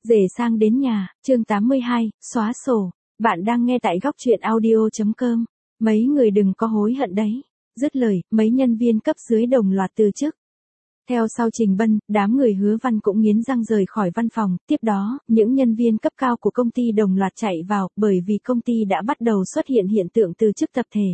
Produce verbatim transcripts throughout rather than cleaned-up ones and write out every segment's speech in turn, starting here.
Rể sang đến nhà, chương tám mươi hai, xóa sổ. Bạn đang nghe tại góc truyện audio.com. Mấy người đừng có hối hận đấy. Dứt lời, mấy nhân viên cấp dưới đồng loạt từ chức. Theo sau Trình Bân, đám người Hứa Văn cũng nghiến răng rời khỏi văn phòng. Tiếp đó, những nhân viên cấp cao của công ty đồng loạt chạy vào, bởi vì công ty đã bắt đầu xuất hiện hiện tượng từ chức tập thể.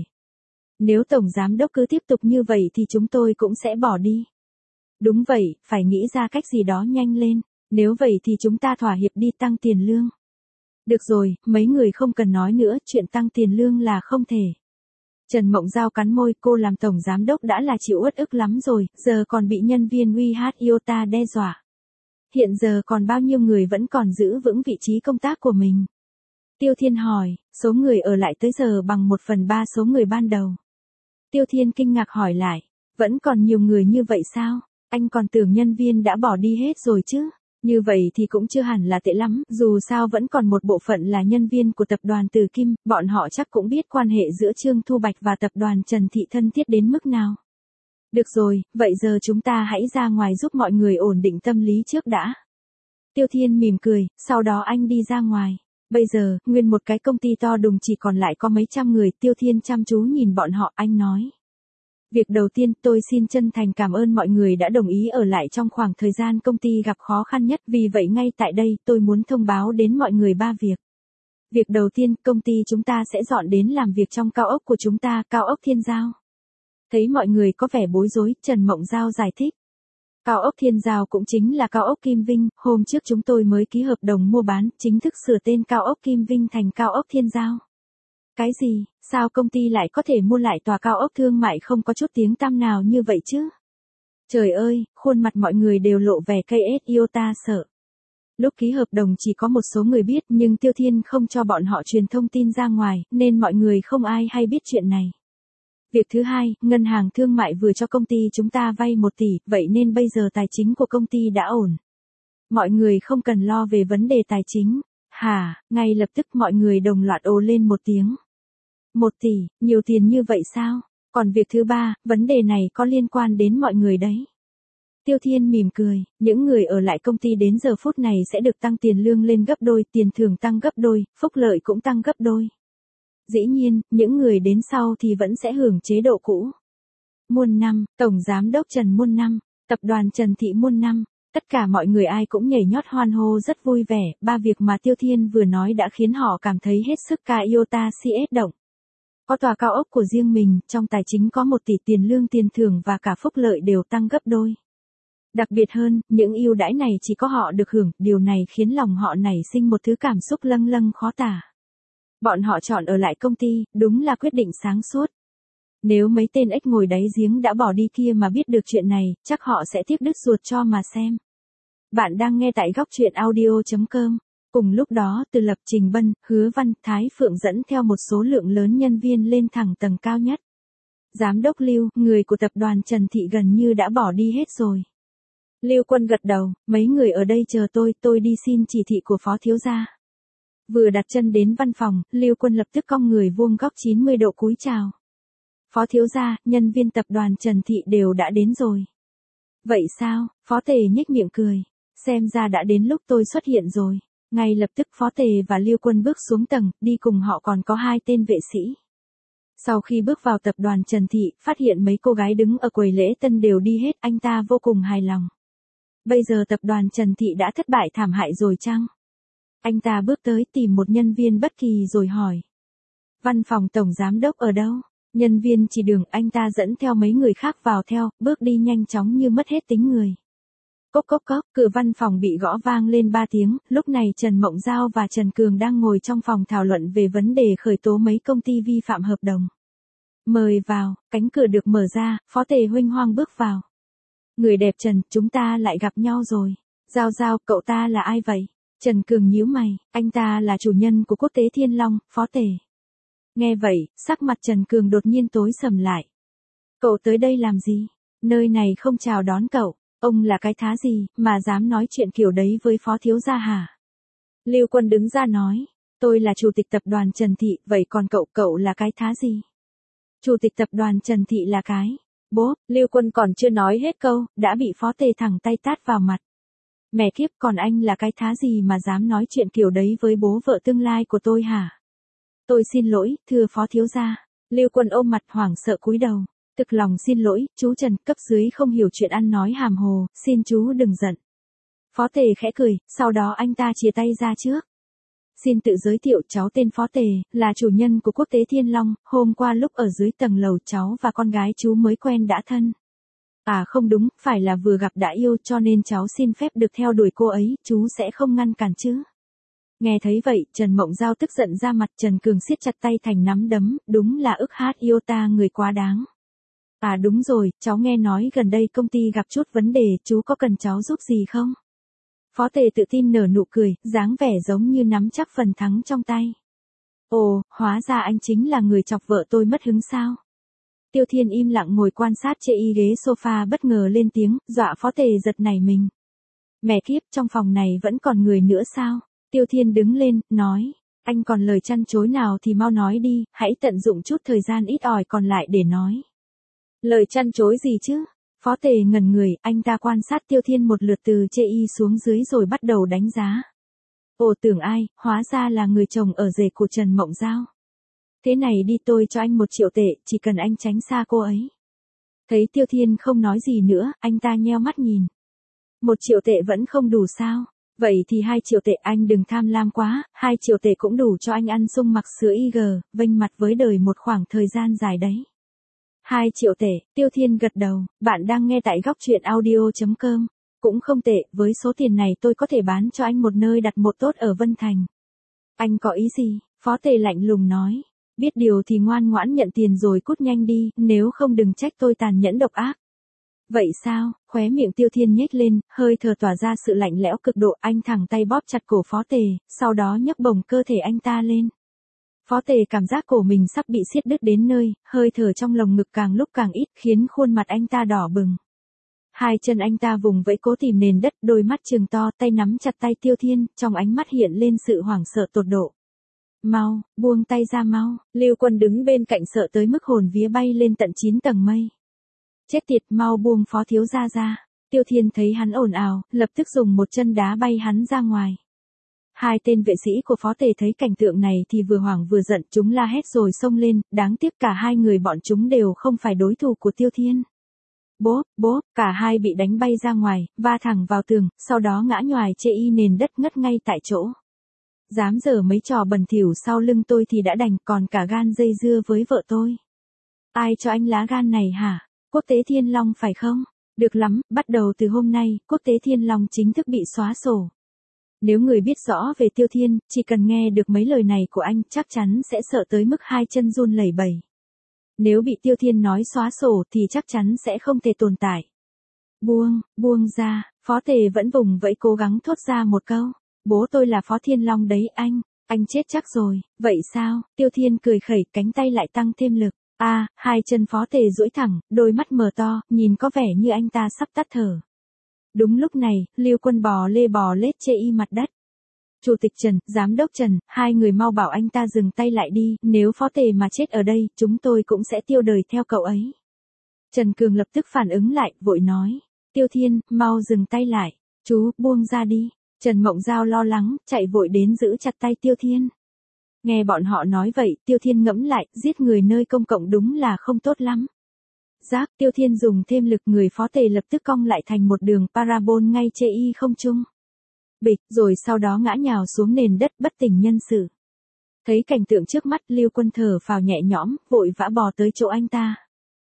Nếu tổng giám đốc cứ tiếp tục như vậy thì chúng tôi cũng sẽ bỏ đi. Đúng vậy, phải nghĩ ra cách gì đó nhanh lên. Nếu vậy thì chúng ta thỏa hiệp đi tăng tiền lương. Được rồi, mấy người không cần nói nữa, chuyện tăng tiền lương là không thể. Trần Mộng Giao cắn môi, cô làm tổng giám đốc đã là chịu uất ức lắm rồi, giờ còn bị nhân viên uy hát iota đe dọa. Hiện giờ còn bao nhiêu người vẫn còn giữ vững vị trí công tác của mình? Tiêu Thiên hỏi, số người ở lại tới giờ bằng một phần ba số người ban đầu. Tiêu Thiên kinh ngạc hỏi lại, vẫn còn nhiều người như vậy sao? Anh còn tưởng nhân viên đã bỏ đi hết rồi chứ? Như vậy thì cũng chưa hẳn là tệ lắm, dù sao vẫn còn một bộ phận là nhân viên của tập đoàn Từ Kim, bọn họ chắc cũng biết quan hệ giữa Trương Thu Bạch và tập đoàn Trần Thị thân thiết đến mức nào. Được rồi, vậy giờ chúng ta hãy ra ngoài giúp mọi người ổn định tâm lý trước đã. Tiêu Thiên mỉm cười, sau đó anh đi ra ngoài. Bây giờ, nguyên một cái công ty to đùng chỉ còn lại có mấy trăm người, Tiêu Thiên chăm chú nhìn bọn họ, anh nói. Việc đầu tiên, tôi xin chân thành cảm ơn mọi người đã đồng ý ở lại trong khoảng thời gian công ty gặp khó khăn nhất, vì vậy ngay tại đây, tôi muốn thông báo đến mọi người ba việc. Việc đầu tiên, công ty chúng ta sẽ dọn đến làm việc trong cao ốc của chúng ta, cao ốc Thiên Giao. Thấy mọi người có vẻ bối rối, Trần Mộng Giao giải thích. Cao ốc Thiên Giao cũng chính là cao ốc Kim Vinh, hôm trước chúng tôi mới ký hợp đồng mua bán, chính thức sửa tên cao ốc Kim Vinh thành cao ốc Thiên Giao. Cái gì, sao công ty lại có thể mua lại tòa cao ốc thương mại không có chút tiếng tăm nào như vậy chứ? Trời ơi, khuôn mặt mọi người đều lộ vẻ cây ét iota sợ. Lúc ký hợp đồng chỉ có một số người biết, nhưng Tiêu Thiên không cho bọn họ truyền thông tin ra ngoài, nên mọi người không ai hay biết chuyện này. Việc thứ hai, ngân hàng thương mại vừa cho công ty chúng ta vay một tỷ, vậy nên bây giờ tài chính của công ty đã ổn. Mọi người không cần lo về vấn đề tài chính. Hả, ngay lập tức mọi người đồng loạt ồ lên một tiếng. Một tỷ, nhiều tiền như vậy sao? Còn việc thứ ba, vấn đề này có liên quan đến mọi người đấy. Tiêu Thiên mỉm cười, những người ở lại công ty đến giờ phút này sẽ được tăng tiền lương lên gấp đôi, tiền thưởng tăng gấp đôi, phúc lợi cũng tăng gấp đôi. Dĩ nhiên, những người đến sau thì vẫn sẽ hưởng chế độ cũ. Muôn năm, Tổng Giám đốc Trần Muôn năm, Tập đoàn Trần Thị Muôn năm. Tất cả mọi người ai cũng nhảy nhót hoan hô rất vui vẻ, ba việc mà Tiêu Thiên vừa nói đã khiến họ cảm thấy hết sức ca iota xê ét động. Có tòa cao ốc của riêng mình, trong tài chính có một tỷ, tiền lương tiền thưởng và cả phúc lợi đều tăng gấp đôi. Đặc biệt hơn, những ưu đãi này chỉ có họ được hưởng, điều này khiến lòng họ nảy sinh một thứ cảm xúc lâng lâng khó tả. Bọn họ chọn ở lại công ty, đúng là quyết định sáng suốt. Nếu mấy tên ếch ngồi đáy giếng đã bỏ đi kia mà biết được chuyện này, chắc họ sẽ tiếc đứt ruột cho mà xem. Bạn đang nghe tại góc truyện audio.com. Cùng lúc đó, Từ Lập, Trình Bân, Hứa Văn, Thái Phượng dẫn theo một số lượng lớn nhân viên lên thẳng tầng cao nhất. Giám đốc Lưu, người của tập đoàn Trần Thị gần như đã bỏ đi hết rồi. Lưu Quân gật đầu, mấy người ở đây chờ tôi, tôi đi xin chỉ thị của phó thiếu gia. Vừa đặt chân đến văn phòng, Lưu Quân lập tức cong người vuông góc chín mươi độ cúi chào. Phó thiếu gia, nhân viên tập đoàn Trần Thị đều đã đến rồi. Vậy sao? Phó Tề nhếch miệng cười. Xem ra đã đến lúc tôi xuất hiện rồi. Ngay lập tức Phó Tề và Lưu Quân bước xuống tầng, đi cùng họ còn có hai tên vệ sĩ. Sau khi bước vào tập đoàn Trần Thị, phát hiện mấy cô gái đứng ở quầy lễ tân đều đi hết, anh ta vô cùng hài lòng. Bây giờ tập đoàn Trần Thị đã thất bại thảm hại rồi chăng? Anh ta bước tới tìm một nhân viên bất kỳ rồi hỏi. Văn phòng tổng giám đốc ở đâu? Nhân viên chỉ đường, anh ta dẫn theo mấy người khác vào theo, bước đi nhanh chóng như mất hết tính người. Cốc cốc cốc, cửa văn phòng bị gõ vang lên ba tiếng, lúc này Trần Mộng Giao và Trần Cường đang ngồi trong phòng thảo luận về vấn đề khởi tố mấy công ty vi phạm hợp đồng. Mời vào, cánh cửa được mở ra, Phó Tề huênh hoang bước vào. Người đẹp Trần, chúng ta lại gặp nhau rồi. Giao Giao, cậu ta là ai vậy? Trần Cường nhíu mày, anh ta là chủ nhân của Quốc tế Thiên Long, Phó Tề. Nghe vậy, sắc mặt Trần Cường đột nhiên tối sầm lại. Cậu tới đây làm gì? Nơi này không chào đón cậu. Ông là cái thá gì, mà dám nói chuyện kiểu đấy với phó thiếu gia hả? Lưu Quân đứng ra nói, tôi là chủ tịch tập đoàn Trần Thị, vậy còn cậu, cậu là cái thá gì? Chủ tịch tập đoàn Trần Thị là cái. Bố, Lưu Quân còn chưa nói hết câu, đã bị Phó Tề thẳng tay tát vào mặt. Mẹ kiếp, còn anh là cái thá gì mà dám nói chuyện kiểu đấy với bố vợ tương lai của tôi hả? Tôi xin lỗi, thưa phó thiếu gia. Lưu Quân ôm mặt hoảng sợ cúi đầu. Thực lòng xin lỗi, chú Trần, cấp dưới không hiểu chuyện ăn nói hàm hồ, xin chú đừng giận. Phó Tề khẽ cười, sau đó anh ta chia tay ra trước. Xin tự giới thiệu, cháu tên Phó Tề, là chủ nhân của Quốc tế Thiên Long, hôm qua lúc ở dưới tầng lầu cháu và con gái chú mới quen đã thân. À không đúng, phải là vừa gặp đã yêu, cho nên cháu xin phép được theo đuổi cô ấy, chú sẽ không ngăn cản chứ. Nghe thấy vậy, Trần Mộng Giao tức giận ra mặt, Trần Cường siết chặt tay thành nắm đấm, đúng là ức hát yêu ta người quá đáng. À đúng rồi, cháu nghe nói gần đây công ty gặp chút vấn đề, chú có cần cháu giúp gì không? Phó Tề tự tin nở nụ cười, dáng vẻ giống như nắm chắc phần thắng trong tay. Ồ, hóa ra anh chính là người chọc vợ tôi mất hứng sao? Tiêu Thiên im lặng ngồi quan sát chê y ghế sofa, bất ngờ lên tiếng, dọa Phó Tề giật nảy mình. Mẹ kiếp, trong phòng này vẫn còn người nữa sao? Tiêu Thiên đứng lên, nói, anh còn lời chăn chối nào thì mau nói đi, hãy tận dụng chút thời gian ít ỏi còn lại để nói. Lời chăn chối gì chứ? Phó Tề ngẩn người, anh ta quan sát Tiêu Thiên một lượt từ chê y xuống dưới rồi bắt đầu đánh giá. Ồ, tưởng ai, hóa ra là người chồng ở rể của Trần Mộng Giao. Thế này đi, tôi cho anh một triệu tệ, chỉ cần anh tránh xa cô ấy. Thấy Tiêu Thiên không nói gì nữa, anh ta nheo mắt nhìn. Một triệu tệ vẫn không đủ sao? Vậy thì hai triệu tệ, anh đừng tham lam quá, hai triệu tệ cũng đủ cho anh ăn sung mặc sữa i giê, vênh mặt với đời một khoảng thời gian dài đấy. Hai triệu tệ, Tiêu Thiên gật đầu, bạn đang nghe tại góc truyện audio chấm com. Cũng không tệ, với số tiền này tôi có thể bán cho anh một nơi đặt một tốt ở Vân Thành. Anh có ý gì? Phó Tề lạnh lùng nói. Biết điều thì ngoan ngoãn nhận tiền rồi cút nhanh đi, nếu không đừng trách tôi tàn nhẫn độc ác. Vậy sao? Khóe miệng Tiêu Thiên nhếch lên, hơi thở tỏa ra sự lạnh lẽo cực độ, anh thẳng tay bóp chặt cổ Phó Tề, sau đó nhấc bổng cơ thể anh ta lên. Phó Tề cảm giác cổ mình sắp bị siết đứt đến nơi, hơi thở trong lồng ngực càng lúc càng ít, khiến khuôn mặt anh ta đỏ bừng. Hai chân anh ta vùng vẫy cố tìm nền đất, đôi mắt trừng to, tay nắm chặt tay Tiêu Thiên, trong ánh mắt hiện lên sự hoảng sợ tột độ. Mau, buông tay ra mau, Lưu Quân đứng bên cạnh sợ tới mức hồn vía bay lên tận chín tầng mây. Chết tiệt, mau buông Phó thiếu gia ra. Tiêu Thiên thấy hắn ồn ào, lập tức dùng một chân đá bay hắn ra ngoài. Hai tên vệ sĩ của Phó Tề thấy cảnh tượng này thì vừa hoảng vừa giận, chúng la hét rồi xông lên, đáng tiếc cả hai người bọn chúng đều không phải đối thủ của Tiêu Thiên. Bốp, bốp, cả hai bị đánh bay ra ngoài, va thẳng vào tường, sau đó ngã nhoài chê y nền đất ngất ngay tại chỗ. Dám giở mấy trò bẩn thỉu sau lưng tôi thì đã đành, còn cả gan dây dưa với vợ tôi. Ai cho anh lá gan này hả? Quốc tế Thiên Long phải không? Được lắm, bắt đầu từ hôm nay, Quốc tế Thiên Long chính thức bị xóa sổ. Nếu người biết rõ về Tiêu Thiên, chỉ cần nghe được mấy lời này của anh chắc chắn sẽ sợ tới mức hai chân run lẩy bẩy. Nếu bị Tiêu Thiên nói xóa sổ thì chắc chắn sẽ không thể tồn tại. Buông, buông ra, Phó Tề vẫn vùng vẫy cố gắng thốt ra một câu. Bố tôi là Phó Thiên Long đấy anh, anh chết chắc rồi, vậy sao? Tiêu Thiên cười khẩy, cánh tay lại tăng thêm lực. A, à, hai chân Phó Tề duỗi thẳng, đôi mắt mở to, nhìn có vẻ như anh ta sắp tắt thở. Đúng lúc này, Lưu Quân bò lê bò lết chê y mặt đất. Chủ tịch Trần, Giám đốc Trần, hai người mau bảo anh ta dừng tay lại đi, nếu Phó Tề mà chết ở đây, chúng tôi cũng sẽ tiêu đời theo cậu ấy. Trần Cường lập tức phản ứng lại, vội nói. Tiêu Thiên, mau dừng tay lại, chú, buông ra đi. Trần Mộng Giao lo lắng, chạy vội đến giữ chặt tay Tiêu Thiên. Nghe bọn họ nói vậy, Tiêu Thiên ngẫm lại, giết người nơi công cộng đúng là không tốt lắm. Giác, Tiêu Thiên dùng thêm lực, người Phó Tề lập tức cong lại thành một đường parabol ngay chê y không trung. Bịch, rồi sau đó ngã nhào xuống nền đất bất tỉnh nhân sự. Thấy cảnh tượng trước mắt, Lưu Quân thở phào nhẹ nhõm, vội vã bò tới chỗ anh ta.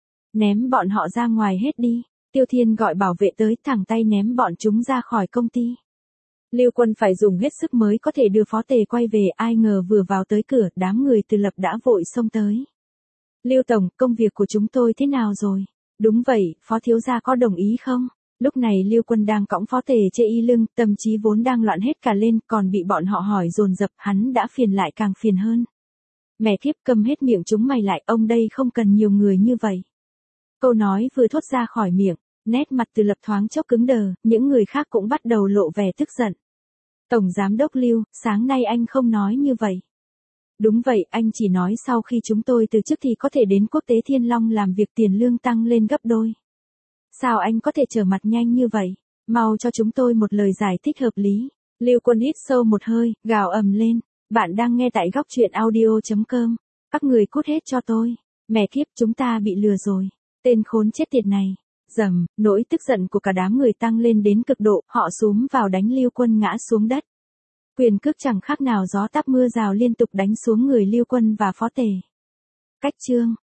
Ném bọn họ ra ngoài hết đi. Tiêu Thiên gọi bảo vệ tới, thẳng tay ném bọn chúng ra khỏi công ty. Lưu Quân phải dùng hết sức mới có thể đưa Phó Tề quay về, ai ngờ vừa vào tới cửa, đám người Từ Lập đã vội xông tới. Lưu Tổng, công việc của chúng tôi thế nào rồi? Đúng vậy, Phó thiếu gia có đồng ý không? Lúc này Lưu Quân đang cõng Phó Tề chê y lưng, tâm trí vốn đang loạn hết cả lên, còn bị bọn họ hỏi dồn dập, hắn đã phiền lại càng phiền hơn. Mẹ kiếp, câm hết miệng chúng mày lại, ông đây không cần nhiều người như vậy. Câu nói vừa thốt ra khỏi miệng, nét mặt Từ Lập thoáng chốc cứng đờ, những người khác cũng bắt đầu lộ vẻ tức giận. Tổng Giám đốc Lưu, sáng nay anh không nói như vậy. Đúng vậy, anh chỉ nói sau khi chúng tôi từ chức thì có thể đến Quốc tế Thiên Long làm việc, tiền lương tăng lên gấp đôi. Sao anh có thể trở mặt nhanh như vậy? Mau cho chúng tôi một lời giải thích hợp lý. Lưu Quân hít sâu một hơi, gào ầm lên. Bạn đang nghe tại góc truyện audio.com. Các người cút hết cho tôi. Mẹ kiếp, chúng ta bị lừa rồi. Tên khốn chết tiệt này. Rầm, nỗi tức giận của cả đám người tăng lên đến cực độ, họ xúm vào đánh Lưu Quân ngã xuống đất. Quyền cước chẳng khác nào gió táp mưa rào liên tục đánh xuống người Lưu Quân và Phó Tề. Cách chương